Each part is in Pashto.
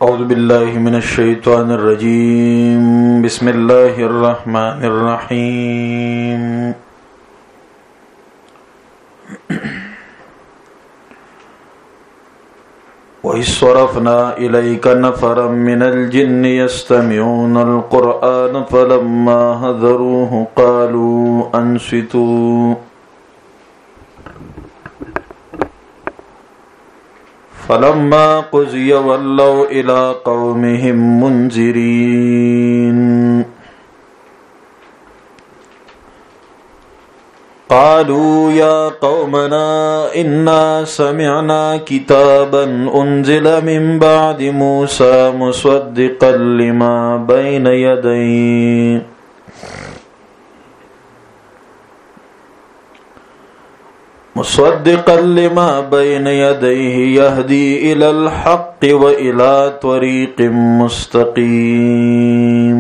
औज़ु बिल्लाहि मिनश शैतानिर रजीम। बिस्मिल्लाहिर रहमानिर रहीम। व इज़ सरफ़ना इलैका नफ़रम मिनल जिन्नि यस्तमिऊनल क़ुरआन फ़लम्मा हज़रूहु क़ालू अंसितू फलम्मा क़ुज़िय वल्लौ इला क़ौमिहिम मुन्ज़िरीन। क़ालू या क़ौमना इन्ना समिअना किताबन उन्ज़िल मिन बअदि मूसा मुसद्दिक़न लिमा बैन यदैहि यहदी इलल हक़्क़ि व इला त्वरीक़िम मुस्तक़ीम।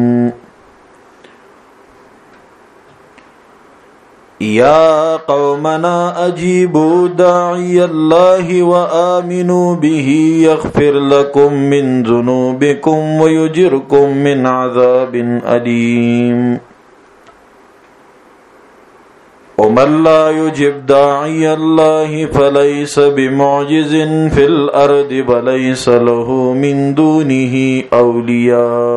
या क़ौमना अजीबू दाइयल्लाहि व आमिनू बिही यग़फ़िर लकुम मिन ज़ुनूबिकुम व युजिरकुम मिन अज़ाबिन अलीम। वमन ला युजिब दाइयल्लाहि फलैस बिमुअजिज़िन फिल अर्दि व लैस लहू मिन दूनिही औलिया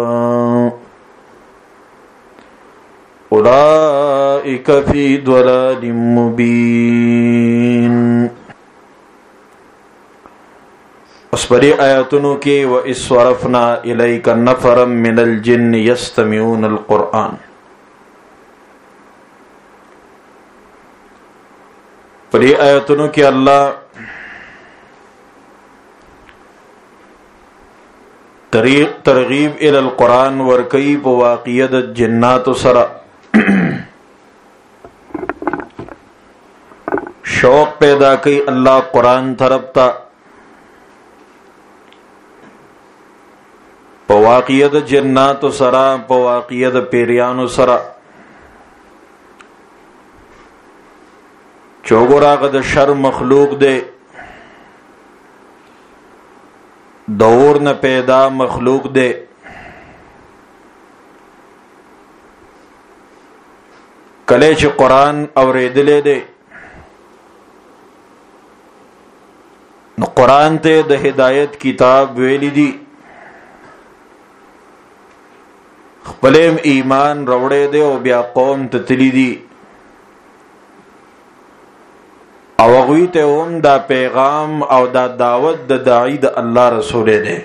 उलाइक फी ज़लालिम मुबीन। उस बड़ी आयतों के व इज़ सरफ़ना इलैका नफ़रम मिनल जिन्नि यस्तमिऊनल क़ुरआन। बड़ी आयतों के अल्लाह तरगीब इलल क़ुरआन वरकई व वाक़ियत जिन्नात सरा शौक पैदा कई अल्लाह कुरान तरफता पवाक़ियत जन्नात सरा पवाक़ियत पेरियान सरा चौगुरा कद शर मखलूक दे दौर न पैदा मखलूक दे कले च कुरान औरेदले दे न कुरान ते द हिदायत किताब वेली दी खपलेम ईमान रवड़े दे और ब्या कौम ततली दी अवगवी ते ओम दा पैगाम और दा दावत द दाई द अल्लाह रसूले दे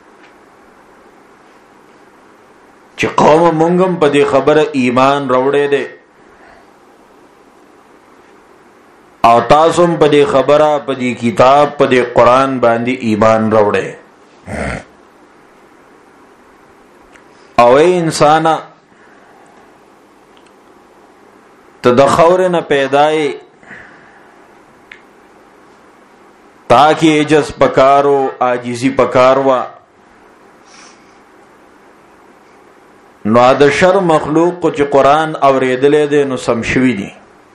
च कौम मुंगम पदी खबर ईमान रवड़े दे और तासुम पदी खबरा पदी किताब पदी कुरान बांदी ईमान रवड़े। अवे इंसाना तदखौर न पैदाए ताकि एजस पकारो आजिजी पकारवा नादशर मखलूक कुछ कुरान औरेदले दे नु समशवी दी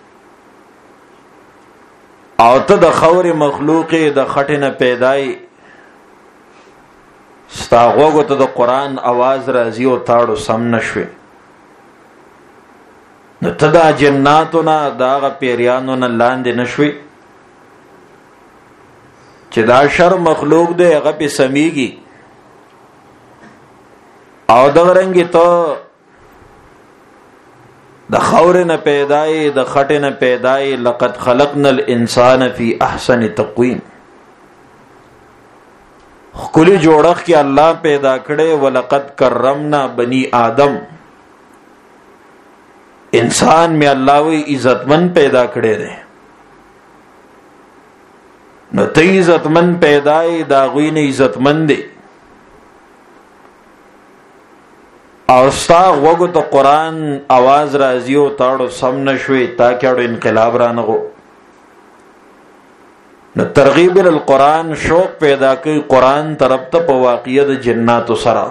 और द खौर मखलूक द खटे न पैदाई स्तागो तो द कुरान आवाज राजी और ताड़ो सम नशवे न तदा जन्नातो ना दाग पेरियानो न लांदे नशवे चिदा शर मखलूक दे अग पे समीगी और दगरंगी तो द खौर न पैदाए द खटे न पैदाए लक़द खलक़नल इंसान फी अहसन तक़वीम खुली जोड़ख के अल्लाह पैदा करे व लक़द कर्रमना बनी आदम इंसान में अल्लाह वी इज्जतमंद पैदा करे दे न तई इज्जतमंद पैदाए दागुई ने इज्जतमंद दे औस्ता वगो तो कुरान आवाज राजियो ताड़ो सम नशवे ताकि इनकलाब रानगो न तरगीब अल कुरान शौक पैदा की कुरान तरफ तप वाक़ियत जन्नात सरा।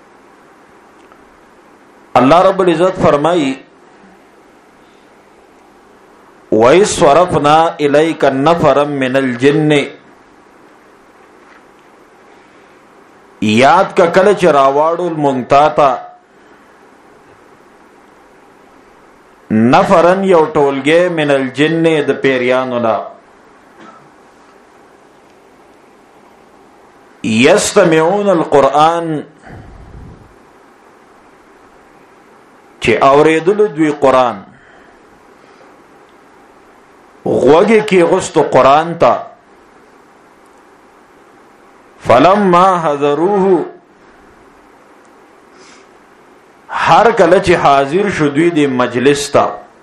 अल्लाह रब्बुल इज़्ज़त फरमाई वइज़ सरफ़ना इलैका नफ़रम मिनल जिन्नि یاد کا کله چې راواړو المنتاتا نفرن یو ټولګه من الجن د پیریانو لا یستمعون القرآن چې اوریدل دوی قرآن غوږی کې غستو قرآن تا فلما حضروه هر کله چې حاضر شو دوی د مجلس تا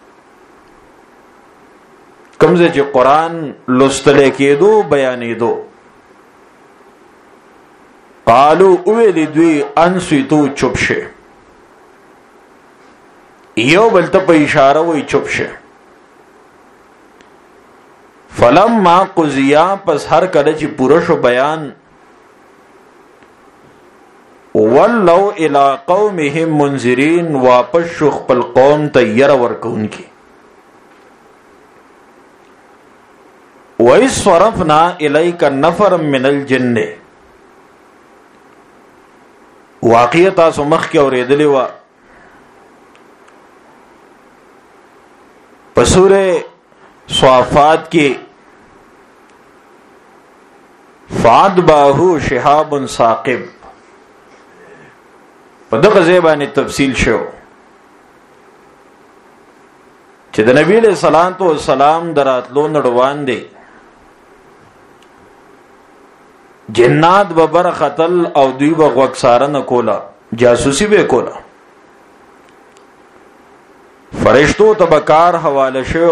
کومځه چې قرآن لوستل کېدو بیانېدو قالو اویل دوی انسیتو چپ شه یو بل ته په اشاره وای چپ شه فلما قضیا پس هر کله چې پوره شو بیان ولو الى قومهم منذرین واپس شو خپل قوم ته ير ورکون کی وَإِذْ صَرَفْنَا إِلَيْكَ نَفَرًا مِنَ الْجِنِّ واقعه تاسو مخ کې اورېدلې و په سورې صافات کې فَأَتْبَعَهُ شِهَابٌ ثَاقِبٌ په دغه ځای باندې تفصیل شو چې د نبی له صلوات و سلام دراتلو نړوان دي جنات به بر قتل او دوی به غوښاره نه کولا جاسوسي به کولا فرشتو تبکار حواله شو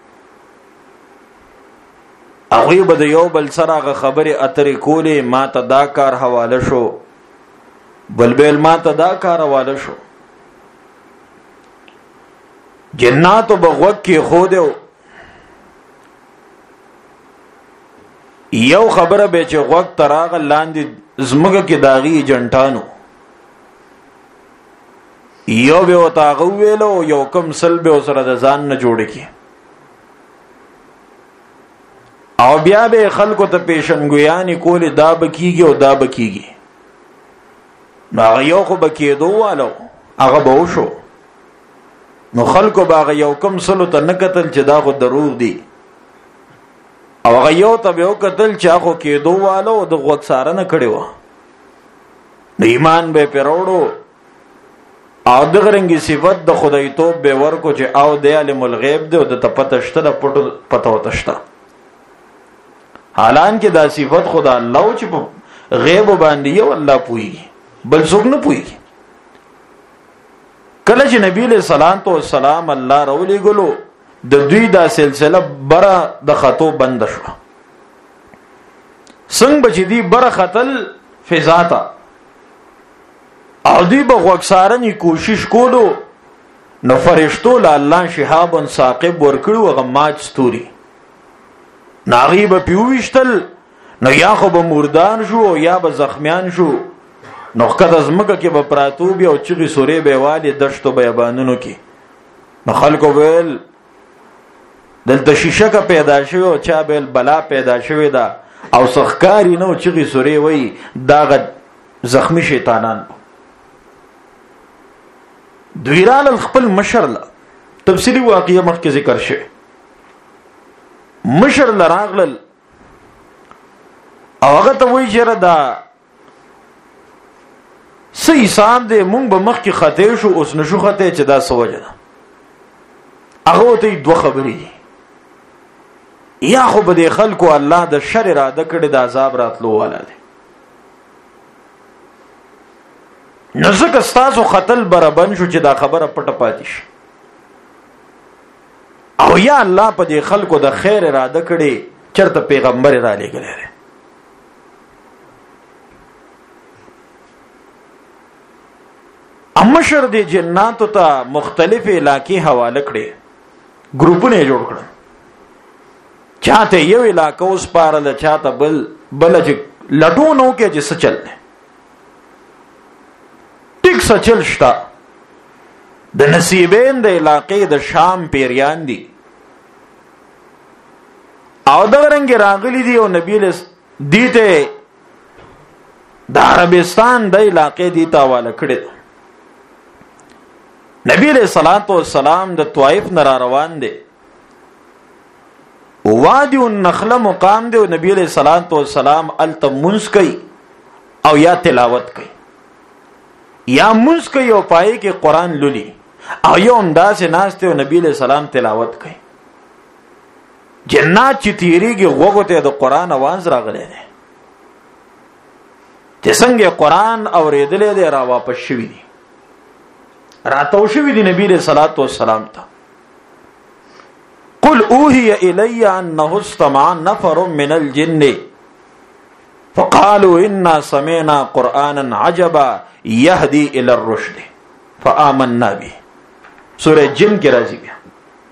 هغه به د یو بل سره خبره اترې کولې ما ته دا کار حواله شو بلبل ما ته دا کار حواله شو جناتو بغوک کې خو دیو یو خبره به چې غوږ تراغ لاندې زمګه کې داغي جنټانو یو به وتاغه ویلو یو کم سل به سره د ځان نه جوړ کی او بیا به خلکو ته پیشنګویانی کول دا بکیږي او دا بکیږي نو یو خو بکیدو والو هغه به وشو نو خلکو باغ یو کم سلو ته نه قتل چې دا خو دروغ دی او هغه یو ته به قتل چې هغه کېدو والو د غوښاره نه کړي و د ایمان به پیروړو او دغه رنګي صفت د خدای توب به ورکو چې او د علم الغیب دی او د تپتشته د پټو پتو تشته حالان کې دا صفت خدا الله چې په غیب باندې یو الله پوي بل څوک نه پوي کله چې نبی له صلوات و سلام الله رولې ګلو د دوی دا سلسله بره د خطو بند شو څنګه چې دی بره خطل فزاتا او دی به غوښارنی کوشش کولو نو فرشتو له الله شهاب ثاقب ورکړو غماج ستوري ناغیب پیوشتل نو یا خو به مردان شو یا به زخمیان شو نو کده زمکه کې به پراتوبي او چغي سورې به والي دشتو بیابانونو کې نو خلکو ویل دلته شیشه کا پیدا شوی او چا بیل بلا پیدا شوی دا او سخکاری نو چغي سورې وای دا زخمی شیطانان دویرال خپل مشر لا تفصیلی واقعه مخکې ذکر شوی مشر لراغل او هغه ته وای چیرې دا سې حساب دې مونږ به مخکې خطې شو اوس نشو خطې چې دا سوجه ده هغه ته دوه خبرې یا خو به د خلکو الله د شر اراده کړي د عذاب راتلو والا دي نو ځکه ستاسو قتل برابر شو چې دا خبره پټه پاتې شي او یا الله په دې خلکو د خیر اراده کړي چرته پیغمبر را لګلره امشر دی جناتو ته مختلف علاقې حواله کړي ګروپونه جوړ کړل چاته یو علاقه اوس پارل چاته بل چې لټونو کې چې سچل ټیک سچل شتا د نصیبین د علاقې د شام پیریان دي او دا رنګ راغلي دي او نبی له دیته د عربستان د علاقې دی ته حواله کړی. نبی علیہ الصلوۃ والسلام د طائف نه روان دی، وادي النخله مقام دی، نبی علیہ الصلوۃ والسلام الته منځ کوي او یا تلاوت کوي، یا منځ کوي او پای کې قران لولي، او یو انداز ناشته او نبی علیہ السلام تلاوت کوي. جنات چې تیریږي وګو ته د قران आवाज راغلی دی، چې څنګه قران اوریدلې دی را واپس شوی دی، راتاو شوی دی نبی علیہ الصلوۃ والسلام ته. قل اوحي الي انه استمع نفر من الجن فقالوا انا سمعنا قرانا عجبا يهدي الى الرشد فآمنا به. سورہ جن کې راځي بیا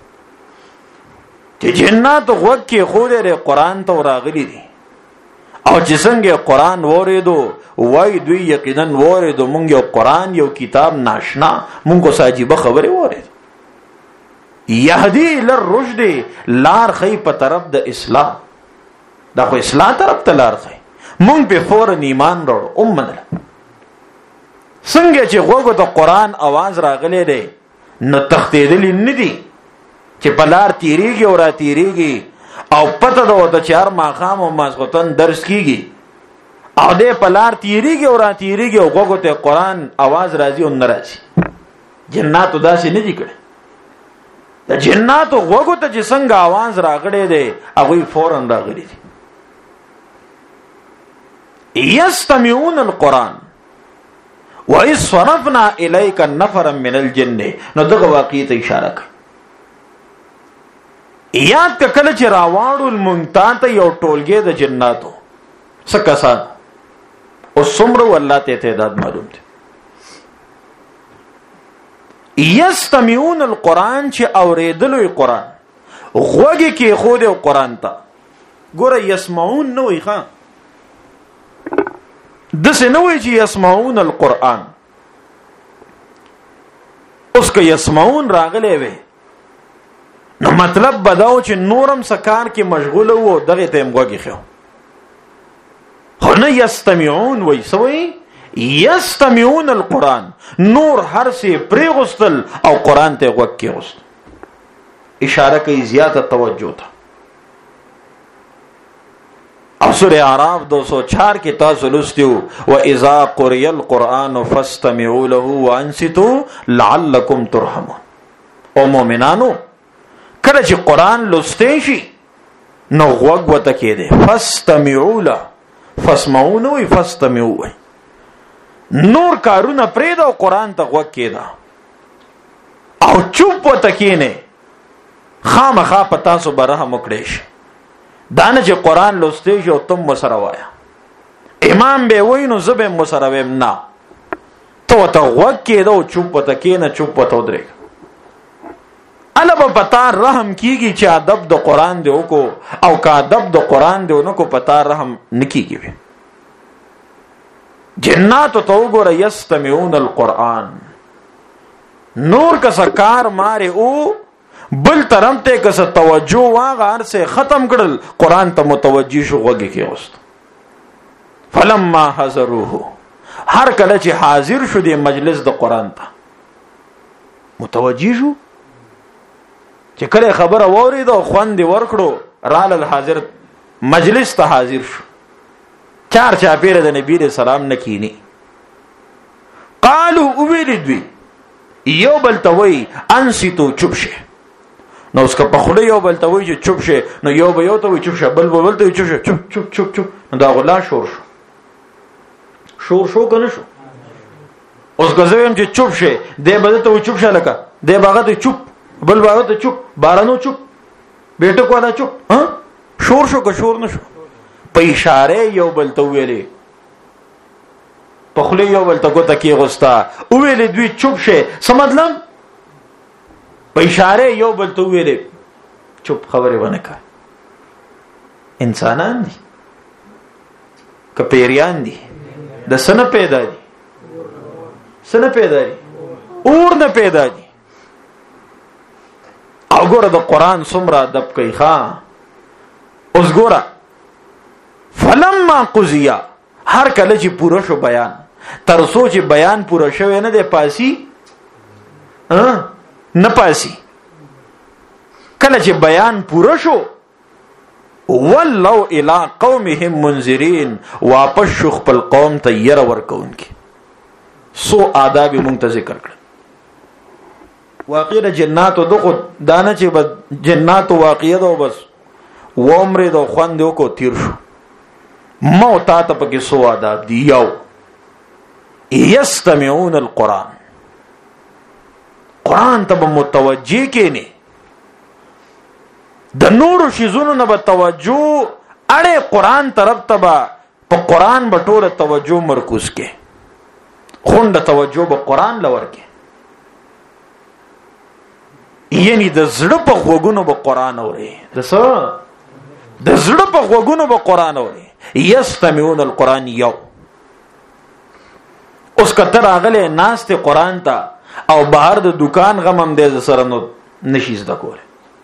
چې جنات غوږ کې خوره قرآن ته راغلي دي، او چې څنګه قرآن وریدو وای دوی یقینا وریدو مونږ یو قرآن یو کتاب ناشنا مونږ کو ساجيبه خبره وریدو. یهدی للرشد لار خی په طرف د اصلاح، دا خو اصلاح طرف ته لار خی. مونږ په فورن ایمان وروړو امنه څنګه چې غوږ ته قرآن आवाज راغلی دی نو تختیدلی ندی چې په لار تیریږي او را تیریږي او پته ده د چار ماخام او ماسختن درس کیږي او دې په لار تیریږي او را تیریږي او غوږ ته قرآن आवाज راځي او ناراضي. جناتو داسې نه دي کړي، د جناتو غوږ ته چې څنګه आवाज راغړي دی هغه فورن راغلي دي. یستمعون القرآن وَإِذْ صَرَفْنَا إِلَيْكَ نَفَرًا مِنَ الْجِنِّ. نو دغه واقعي ته اشاره کوي. یاد کله چې راوړل المنتا ته یو ټولګه د جناتو سکسان او څومره والله ته تعداد معلوم دي. یستمعون القرآن چې اوریدلو قرآن غوږی کې خو د قرآن ته ګوره یسمعون نو وي ښا دسه نو وي چې یسمعون القرآن. اوس که یسمعون راغلی وي نو مطلب بداو چې نورم سکار کې مشغول وو دغه ته موږي خو خو نه یستمعون وای سوی یستمعون القرآن نور هر سی پریغستل او قرآن ته غوږ کې غوست. اشاره کوي زیاته توجه ته. او سورہ اعراف 204 کې تاسو لوستیو واذا قرئ القرآن فاستمعوا له وانصتوا لعلكم ترحمون. او مؤمنانو کله چې قرآن لوستې شي نو غوږ وته کېده فاستمعوا له فاسمعوا نو فاستمعوا نور کارونه پرېدا او قرآن ته غوږ کېدا او چوپ وته کېنه خامخا پتا سو برهم وکړې شي دانه چې قرآن لوستې شي او تم مسره وایا امام به وینو زبه مسره ویم نه تو ته غوږ کېدا او چوپ وته کېنه چوپ وته درې الا په پتا رحم کیږي چې ادب د قرآن دی وکړو او کا ادب د قرآن دی نو کو پتا رحم نکیږي. جنات تو وګوره یستمعون القرآن نور کا سکار ماره او بل طرف ته کس توجه واغار سے ختم کړل قرآن ته متوجی شو غوږی کې اوست. فلما حضروه هر کله چې حاضر شو دی مجلس د قرآن ته متوجی شو چې کله خبره وورید او خوند ورکړو رال حاضر مجلس ته حاضر شو چار چاپیره د نبی رسول سلام نکینی قالو اویلدوی یو بلتوی انسیتو چوب شه نو اس کا پخله یو بلتوی چې چوب شه نو یو به یو ته چوب شه بل بلته چوب شه چوب چوب چوب چوب دا غلا شور شو کنه شو اوس غزویم چې چوب شه دې بلته چوب شه لکه دې باغ ته چوب بل باغ ته چوب بارانو چوب بیٹو کو دا چوب ها شور شو که شور نشو په اشاره یو بل ته ویلې په خله یو بل ته کوته کې غوستا ویلې دوی چوب شه سمدلم په اشاره یو بل ته ویلې چوب خبره ونه کا انسانان دي کپیریان دي د سن پیدا دي اور نه پیدا دي او ګوره د قرآن څومره ادب کوي ښا اوس ګوره فلما قضیا هر کله چې پوره شو بیان، تر څو چې بیان پوره شوی نه دی پاسی نه پاسی. کله چې بیان پوره شو ولو الى قومهم منذرین، واپس شو خپل قوم ته ير ورکونکي. سو آداب مونږ ته ذکر کړ. واقعه جنات دغه دانه چې جنات واقعه ده بس و عمر د خوندو کو تیر شو. موت ته پکې سو آداب دی. یو یستمعون القرآن، قرآن ته متوجه کینی، د نور شیزونو نه به توجه اړه قرآن طرف ته به په قرآن به ټوله توجه مرکوز کې، خونده توجه به قرآن لور کې. یعنی د زړه په غوګونو به قرآن اوري، د زړه په غوګونو به قرآن اوري. یستمعون القرآن. یو اوس کتر اغله ناس ته قرآن ته او بهر د دکان غمم دې سره نو نشي زده کوله.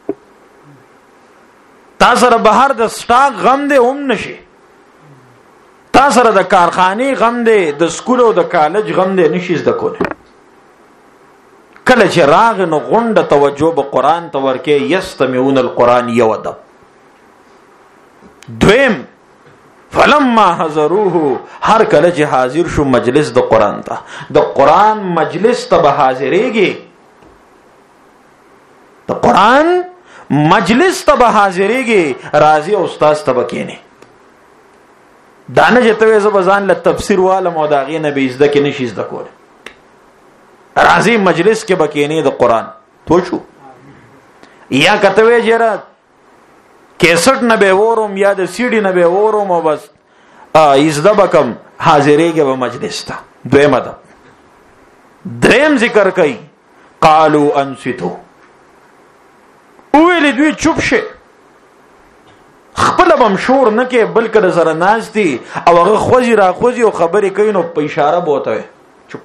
تا سره بهر د سٹاک غم دې هم نشي، تا سره د کارخانه غم دې، د سکول او د کالج غم دې نشي زده کوله. کله چې راغ نو غونډه توجه به قرآن ته ورکه. یستمعون القرآن. یو ادب. دویم فلما حضروه، هر کله چې حاضر شو مجلس د قرآن ته، د قرآن مجلس ته به حاضرېږي، د قرآن مجلس ته به حاضرېږي، راضي او استاد ته به کېني. دانه چې ته زه بزان له تفسیر والم او دا غي نه به زده کې نشي زده کول، راضي مجلس کې به کېني د قرآن. تو شو یا کته جره کیسټ نه به ورم یا د سیډي نه به ورم او بس ازده بکم حاضرېږي به مجلس ته. دویم ادب. دریم ذکر کوي قالوا انصتوا، ویل دوی چوپ شه، خپل بم شور نه کې بلکې د سره ناز دي او هغه خوځي را خوځي او خبرې کوي نو په اشاره بوته چوپ.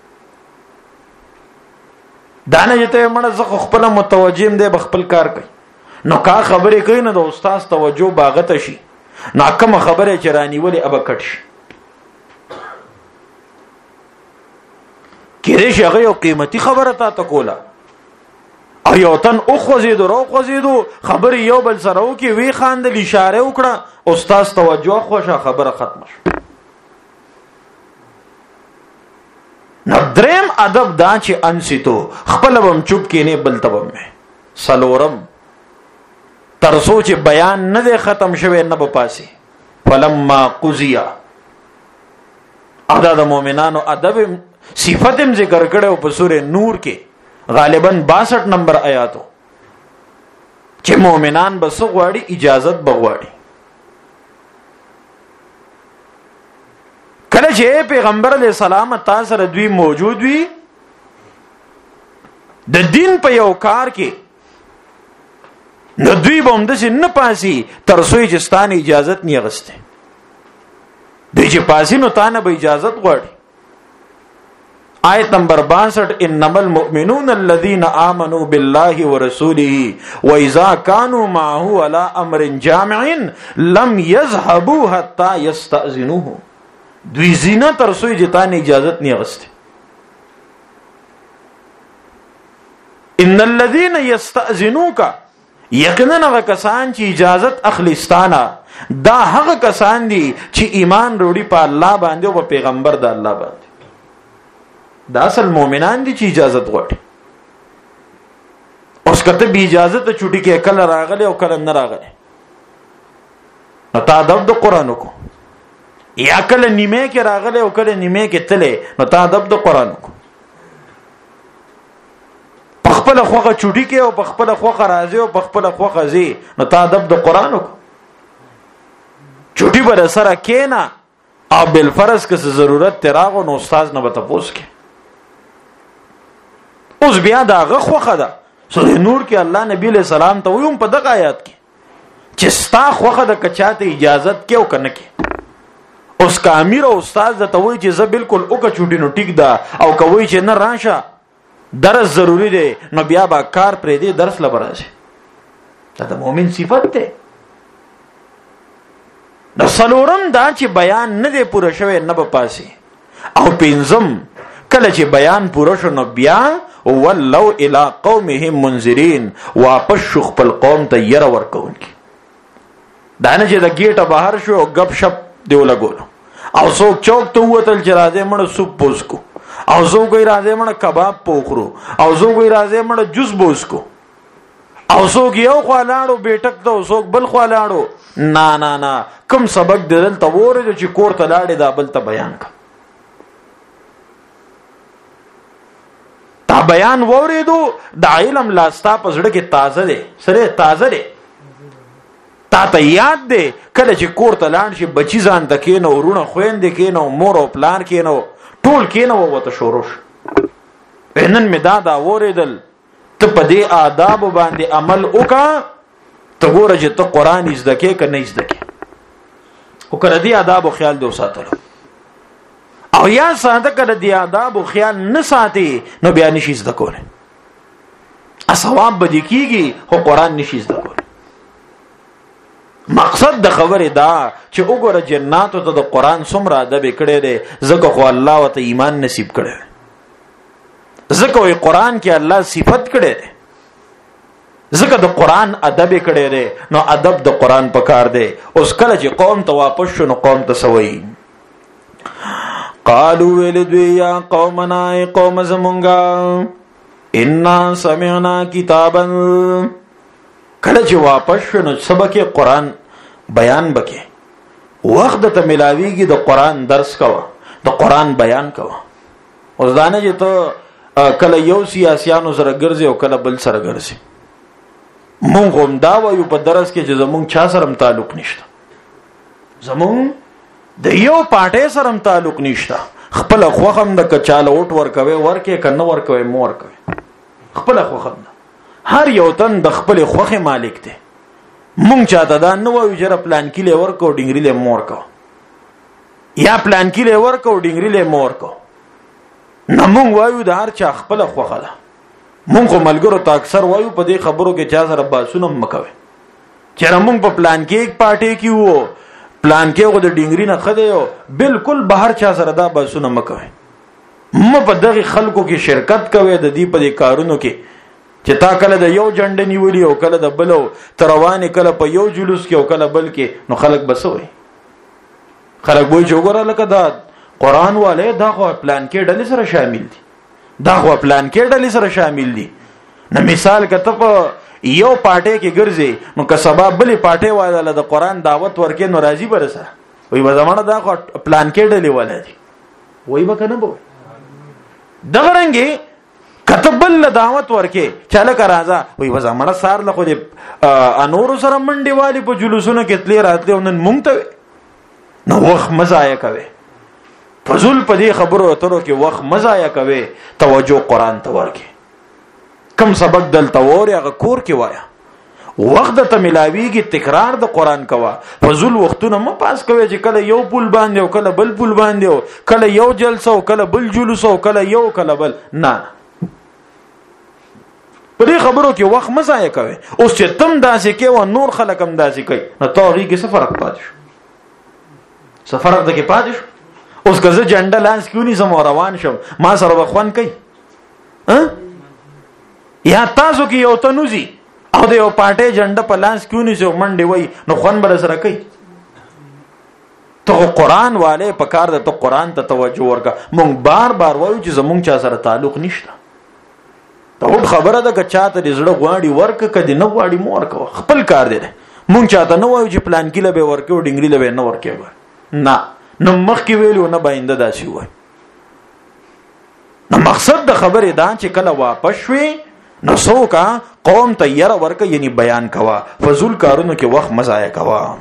دانه جته مړه زه خپل متوجم دی بخپل کار کوي، نو کا خبرې کوي نه د استاد توجه باغته شي، ناکمه خبره چرانی ولی ابا کټ شي. کله چې هغه یو قیمتي خبره تا کوله او یو تن او خوځیدو رو خوځیدو خبرې یو بل سره وکي وی خاندل اشاره وکړه، استاد توجه خوشه خبره ختم شو. نو دریم ادب دا چې انسیتو، خپل بم چوپ کینه بل تبم. سلورم تر سوچ بیان نه ده ختم شوه نه به پاسي. فلما قضیا، ادا د مؤمنانو ادب صفاتم ذکر کړو په سورې نور کې غالبا 62 نمبر آیاتو چې مؤمنان بس غواړي اجازت بغواړي. کله چې پیغمبر علیہ السلام تاسو سره دوی موجود وي د دین په یو کار کې، نو دوی به هم داسې نه پاسي تر څو چې ستانه اجازت نه غسته. دوی چې پاسي نو تانه به اجازت غواړي. آیت نمبر 62 انما المؤمنون الذين آمنوا بالله ورسوله واذا كانوا معه على امر جامع لم يذهبوا حتى يستأذنوه. دوی زینا تر څو چې تانه اجازت نه غسته. ان الذين يستأذنوك، یقینا هغه کسان چې اجازت اخلستانه دا هغه کسان دي چې ایمان وروړي په الله باندې او په پیغمبر د الله باندې. دا اصل مؤمنان دي چې اجازت غواړي. اوس کته به اجازه ته چټي کې کله راغله او کله نه راغله، نو تا ادب د قران کو، یا کله نیمه کې راغله او کله نیمه کې تله، نو تا ادب د قران کو. پخپل خوخه چوټي کې او پخپل خوخه راځي او پخپل خوخه زی، نو تا ادب د قران کو. چوټي بر سره کینا او بل فرض که ضرورت تراغو نو استاد نه بته پوس کې. اوس بیا دا خوخه ده سورې نور کې الله نبی له سلام ته ویم په دغه آیات کې چې ستا خوخه د کچاته اجازت کې او کنه کې. اوس کا امیر او استاد ته وایي چې زه بالکل اوکه چوټي نو ټیک ده، او کوي چې نه راشه درس ضروری دی، نو بیا با کار پرې دی درس لبرازي. دا د مؤمن صفت ده. د سلورم دا چې بیان نه دی پوره شوی نه به پاسي، او پنځم کله چې بیان پوره شو نو بیا ولو الی قومهم منذرین، واپس شو خپل قوم ته ير ورکوونکی. دا نه چې د گیټه بهر شو او غب شپ دیو لګولو، او څوک چوک ته وتل چې راځي مړ سوپ پوس کو، او څوک یې راځي مړ کباب پوخرو، او څوک یې راځي مړ جوس بوس کو، او څوک یو خوالاړو بیٹک ته، څوک بل خوالاړو. نه نه نه، کوم سبق دلته وره چې کور ته لاړې دا بل ته بیان کا. تا بیان وریدو د علم لاستا پزړه کې تازه دی، سره تازه دی. تا ته یاد دی کله چې کور ته لاړ شي بچی ځان ته کینو، ورونه خويندې کینو، مور او پلان کینو، ټول کینو وته شوروش. نن می دا وریدل ته په دې آداب باندې عمل وکا، ته ګوره چې ته قران زده کې که نه زده کې، او کړه دې آداب او خیال دې وساتلو. او یا ساده کړه دې آداب او خیال نه ساتي نو بیا نشي زده کوله، ثواب به دې کیږي خو قران نشي زده کوله. مقصد د خبره دا چې وګوره جناتو ته د قران څومره ادب کړي دي، ځکه خو الله وته ایمان نصیب کړي، ځکه وی قران کې الله صفت کړي دي، ځکه د قران ادب کړي دي. نو ادب د قران په کار دی. اوس کله چې قوم ته واپس شو نو قوم ته سوي قالوا ولدوا یا قومنا قوم زمونږه ان سمعنا کتابا. کله چې واپس شو نو سبق قرآن بیان بکې، وخت ته ملاویږي د قرآن درس کوه، د قرآن بیان کوه. اوس دانه چې ته کله یو سیاسيانو سره ګرځي او کله بل سره ګرځي. مونږ هم دا وایو په درس کې چې زمونږ چا سره تعلق نشته، زمونږ د یو پارټي سره تعلق نشته. خپل خوخم د کچاله اوټ ورکوي ورکه کنه ورکوي مور کوي، خپل خوخم هر یو تن د خپل خوخه مالک دی. مونږ چاته دا نه وایو چې پلان کې لور کو ډنګری له مور کو، یا پلان کې لور کو ډنګری له مور کو. نه مونږ وایو د هر چا خپل خوخه ده. مونږ ملګرو ته اکثر وایو په دې خبرو کې چا سره باسونه مکوي چې مونږ په پلان کې یک پارټي کې وو، پلان کې غو د ډنګری نه خده یو، بالکل بهر چا سره دا باسونه مکوي. م په دغه خلکو کې شرکت کوي د دې په کارونو کې چې تا کله د یو جنډ نیولې او کله د بلو تروانې، کله په یو جلوس کې او کله بل کې. نو خلک بسوي، خلک وایي چې وګوره لکه دا قران والے دا خو پلان کې ډلې سره شامل دي، دا خو پلان کې ډلې سره شامل دي. نو مثال کته په یو پارټي کې ګرځي نو که سبب بلې پارټي والا د قران دعوت ورکې نو راضي برسه وي وزمانه دا خو پلان کې ډلې والا دي، وای به کنه به دغه رنګي کتبل دعوت ورکې چاله کا راځه وي وزمانه سار له خو دې انور سره منډي والی په جلوسونو کې تلې راتلې نن مونږ ته نو وخت مزایا کوي. فزول په دې خبرو اترو کې وخت مزایا کوي، توجه قران ته ورکې. کم سبق دلته وره هغه کور کې وایا، وخت ته ملاویږي تکرار د قران کوا. فزول وختونه م پاس کوي چې کله یو پول باندې او کله بل پول باندې او کله یو جلسه او کله بل جلوس او کله یو کله بل. نه په دې خبرو کې وخت مزایا کوي. اوس چې تم داسې کې و نور خلک هم داسې کوي نو توغي کې څه فرق پاتې شو؟ څه فرق د کې پاتې شو؟ اوس که زه جنډه لانس کیونی زم روان شم ما سره بخوان کوي یا تاسو کې یو تنوزی او د یو پارټي جنډه په لانس کیونی سو منډي وای نو خوان بل سره کوي. ته قرآن والے په کار د ته قرآن ته توجه ورکا. مونږ بار بار وایو چې زمونږ چا سره تعلق نشته. ته وټ خبره ده که چاته دې زړه غواړي ورک کدي نه غواړي مور کو خپل کار دی. مونږ چاته نه وایو چې پلان کې لبه ورکو ډنګري لبه نه ورکو. نه نو مخ کې ویلو نه باینده داسي وای. نو مقصد د خبره دا چې کله واپس شوي نو څوک قوم ته ير ورکه یعنی بیان کوا، فزول کارونو کې وخت مزایا کوا.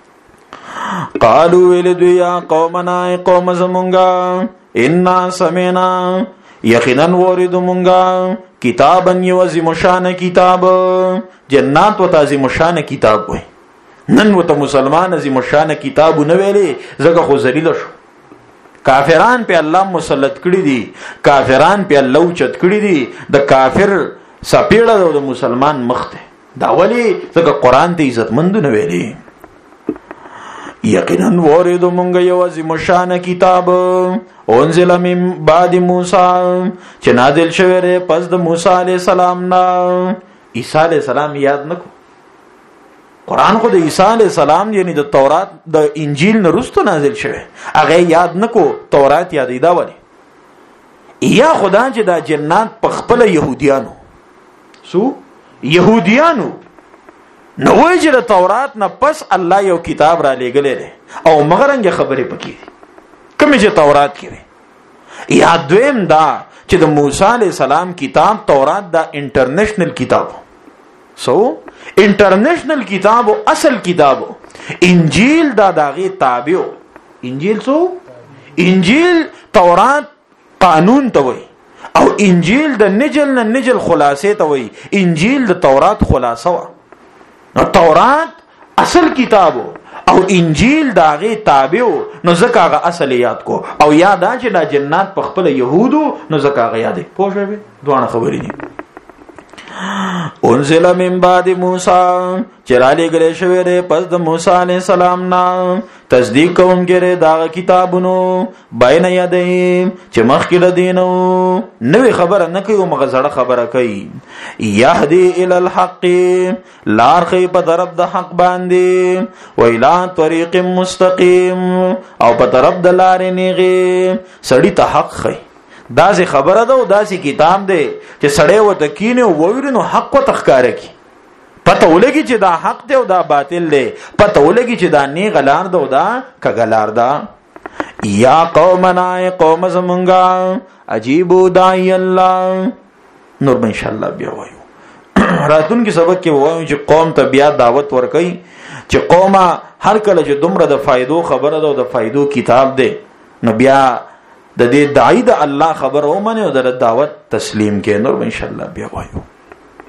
قالوا ولدوا یا قومنا قوم زمونږه ان سمعنا یقینا ورد مونږه کتابا یعظم شان کتاب، جنات و تعظیم شان کتاب وای. نن وته مسلمان عظیم شان کتاب نه ویلي زګه خو ذلیل شو. کافران په الله مسلط کړی دي، کافران په الله اوچت کړی دي. د کافر سپیړه د مسلمان مخ ته دا ولی زګه قران ته عزت مند نه ویلي. یقینا وریدو مونږ یو عظیم شان کتاب انزل من بعد موسی چې نازل شوی دی پس د موسی علی السلام نه. عیسی علی السلام یاد نکو قرآن خو د عیسی علی السلام یعنی د تورات د انجیل نه وروسته نازل شوی هغه یاد نکو تورات یادې دا ولی یا خدا چې دا جنات په خپل يهوديانو سو يهوديانو نو وای چې د تورات نه پس الله یو کتاب را لېګلې او مغرنګ خبرې پکې کوم چې تورات کې یا دویم دا چې د موسی علی السلام کتاب تورات دا انټرنیشنل کتاب سو انټرنیشنل کتاب او اصل کتاب انجیل دا داغه تابع انجیل سو انجیل تورات قانون ته وای او انجیل د نجل خلاصې ته وای انجیل د تورات خلاصه وا نو تورات اصل کتاب او انجیل داغه تابع نو زکه هغه اصل یاد کو او یاد چې دا جنات په خپل يهودو نو زکه هغه یاد پوښوي دوه خبرې دي. انزل من بعد موسی چرالی گلے شوی رے پس د موسی علیہ السلام نا تصدیق کون گرے داغ کتابونو بین یدیم چه مخکل دینو نوی خبر نکیو مغزر خبر کئی یهدی الالحق لارخی پا طرف دا حق باندی و الى طریق مستقیم او پا طرف دا لار نیغی سڑی تا حق خی داسې خبره ده او داسې کتاب دی چې سړی وته کینه وویل نو حق و تخکار کی پته ولګي چې دا حق دی او دا باطل دی پته ولګي چې دا نه غلار ده او دا کګلار ده. یا قومنا قوم زمونږه عجیبو دای الله نور به ان شاء الله بیا وایو راتون کې سبق کې وایو چې قوم ته بیا دعوت ورکړي چې قومه هر کله چې دومره د فائدو خبره ده او د فائدو کتاب دی نو بیا د دې داعی د الله خبر او منه او د دعوت تسلیم کې نور ان شاء الله بیا وایو.